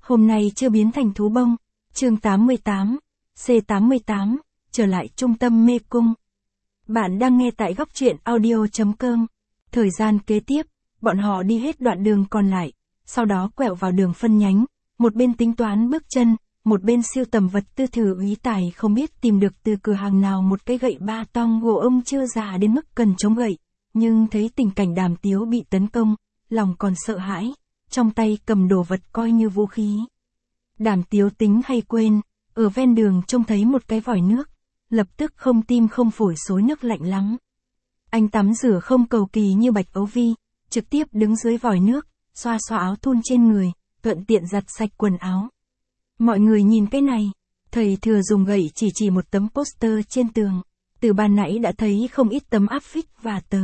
Hôm nay chưa biến thành thú bông. Chương 88, C88, trở lại trung tâm mê cung. Bạn đang nghe tại góc truyện audio.com. Thời gian kế tiếp, bọn họ đi hết đoạn đường còn lại, sau đó quẹo vào đường phân nhánh, một bên tính toán bước chân, một bên siêu tầm vật tư thử úy Tài không biết tìm được từ cửa hàng nào một cái gậy ba tong gỗ ông chưa già đến mức cần chống gậy, nhưng thấy tình cảnh Đàm Tiếu bị tấn công, lòng còn sợ hãi, trong tay cầm đồ vật coi như vũ khí. Đàm Tiếu tính hay quên, ở ven đường trông thấy một cái vòi nước, lập tức không tim không phổi xối nước lạnh lắm. Anh tắm rửa không cầu kỳ như Bạch Ấu Vi, trực tiếp đứng dưới vòi nước, xoa xoa áo thun trên người, thuận tiện giặt sạch quần áo. Mọi người nhìn cái này, thầy thừa dùng gậy chỉ một tấm poster trên tường, từ ban nãy đã thấy không ít tấm áp phích và tờ.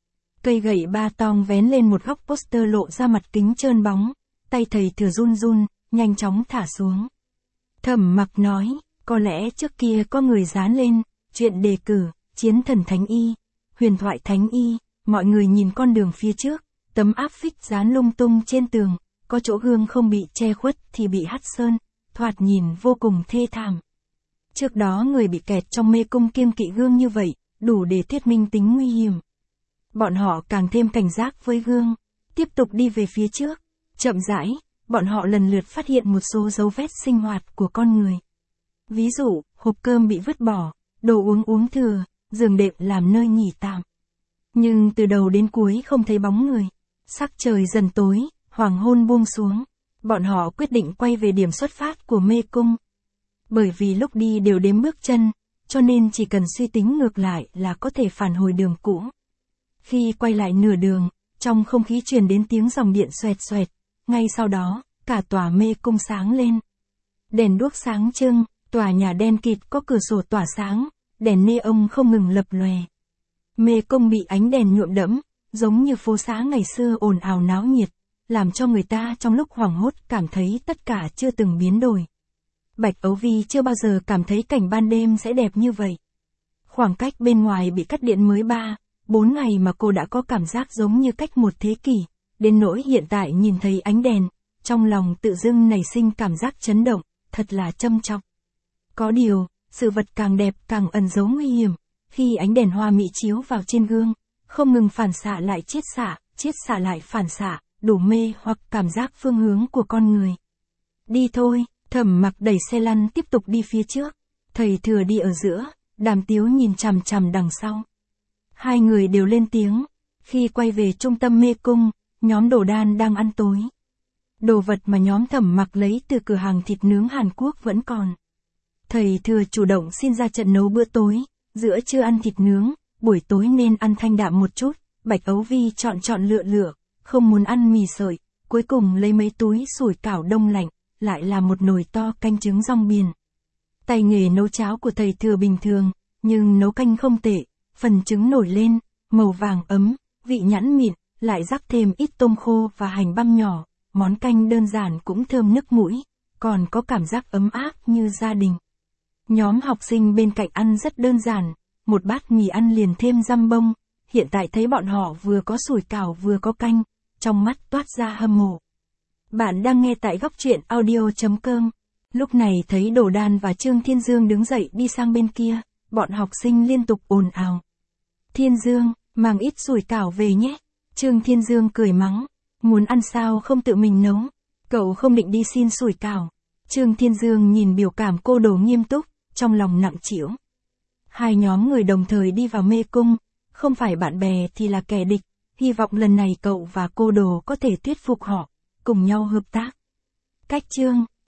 Cây gậy ba tong vén lên một góc poster lộ ra mặt kính trơn bóng, tay thầy thừa run run, nhanh chóng thả xuống. Thẩm Mặc nói, có lẽ trước kia có người dán lên, chuyện đề cử, chiến thần thánh y, huyền thoại thánh y, mọi người nhìn con đường phía trước, tấm áp phích dán lung tung trên tường, có chỗ gương không bị che khuất thì bị hắt sơn, thoạt nhìn vô cùng thê thảm. Trước đó người bị kẹt trong mê cung kiêng kỵ gương như vậy, đủ để thuyết minh tính nguy hiểm. Bọn họ càng thêm cảnh giác với gương, tiếp tục đi về phía trước, chậm rãi, bọn họ lần lượt phát hiện một số dấu vết sinh hoạt của con người. Ví dụ, hộp cơm bị vứt bỏ, đồ uống thừa, giường đệm làm nơi nghỉ tạm. Nhưng từ đầu đến cuối không thấy bóng người. Sắc trời dần tối, hoàng hôn buông xuống. Bọn họ quyết định quay về điểm xuất phát của mê cung. Bởi vì lúc đi đều đếm bước chân, cho nên chỉ cần suy tính ngược lại là có thể phản hồi đường cũ. Khi quay lại nửa đường, trong không khí truyền đến tiếng dòng điện xoẹt xoẹt. Ngay sau đó, cả tòa mê cung sáng lên. Đèn đuốc sáng trưng, tòa nhà đen kịt có cửa sổ tỏa sáng, đèn neon không ngừng lập lòe. Mê cung bị ánh đèn nhuộm đẫm, giống như phố xá ngày xưa ồn ào náo nhiệt, làm cho người ta trong lúc hoảng hốt cảm thấy tất cả chưa từng biến đổi. Bạch Ấu Vi chưa bao giờ cảm thấy cảnh ban đêm sẽ đẹp như vậy. Khoảng cách bên ngoài bị cắt điện mới 3-4 ngày mà cô đã có cảm giác giống như cách một thế kỷ, đến nỗi hiện tại nhìn thấy ánh đèn, trong lòng tự dưng nảy sinh cảm giác chấn động, thật là châm chọc. Có điều, sự vật càng đẹp càng ẩn giấu nguy hiểm, khi ánh đèn hoa mỹ chiếu vào trên gương, không ngừng phản xạ lại chiết xạ lại phản xạ, đủ mê hoặc cảm giác phương hướng của con người. Đi thôi, Thẩm Mặc đẩy xe lăn tiếp tục đi phía trước, thầy thừa đi ở giữa, Đàm Tiếu nhìn chằm chằm đằng sau. Hai người đều lên tiếng, khi quay về trung tâm mê cung, nhóm Đồ Đan đang ăn tối. Đồ vật mà nhóm Thẩm Mặc lấy từ cửa hàng thịt nướng Hàn Quốc vẫn còn. Thầy thừa chủ động xin ra trận nấu bữa tối, giữa trưa ăn thịt nướng, buổi tối nên ăn thanh đạm một chút. Bạch Ấu Vi chọn lựa, không muốn ăn mì sợi, cuối cùng lấy mấy túi sủi cảo đông lạnh, lại là một nồi to canh trứng rong biển. Tay nghề nấu cháo của thầy thừa bình thường, nhưng nấu canh không tệ, phần trứng nổi lên, màu vàng ấm, vị nhẵn mịn, lại rắc thêm ít tôm khô và hành băm nhỏ, món canh đơn giản cũng thơm nức mũi, còn có cảm giác ấm áp như gia đình. Nhóm học sinh bên cạnh ăn rất đơn giản, một bát mì ăn liền thêm răm bông, hiện tại thấy bọn họ vừa có sủi cảo vừa có canh, trong mắt toát ra hâm mộ. Bạn đang nghe tại góc truyện audio.com. Lúc này thấy Đồ Đan và Trương Thiên Dương đứng dậy đi sang bên kia, bọn học sinh liên tục ồn ào. Thiên Dương, mang ít sủi cảo về nhé. Trương Thiên Dương cười mắng, muốn ăn sao không tự mình nấu, cậu không định đi xin sủi cảo. Trương Thiên Dương nhìn biểu cảm cô Đồ nghiêm túc, trong lòng nặng trĩu. Hai nhóm người đồng thời đi vào mê cung, không phải bạn bè thì là kẻ địch, hy vọng lần này cậu và cô Đồ có thể thuyết phục họ, cùng nhau hợp tác. Cách chương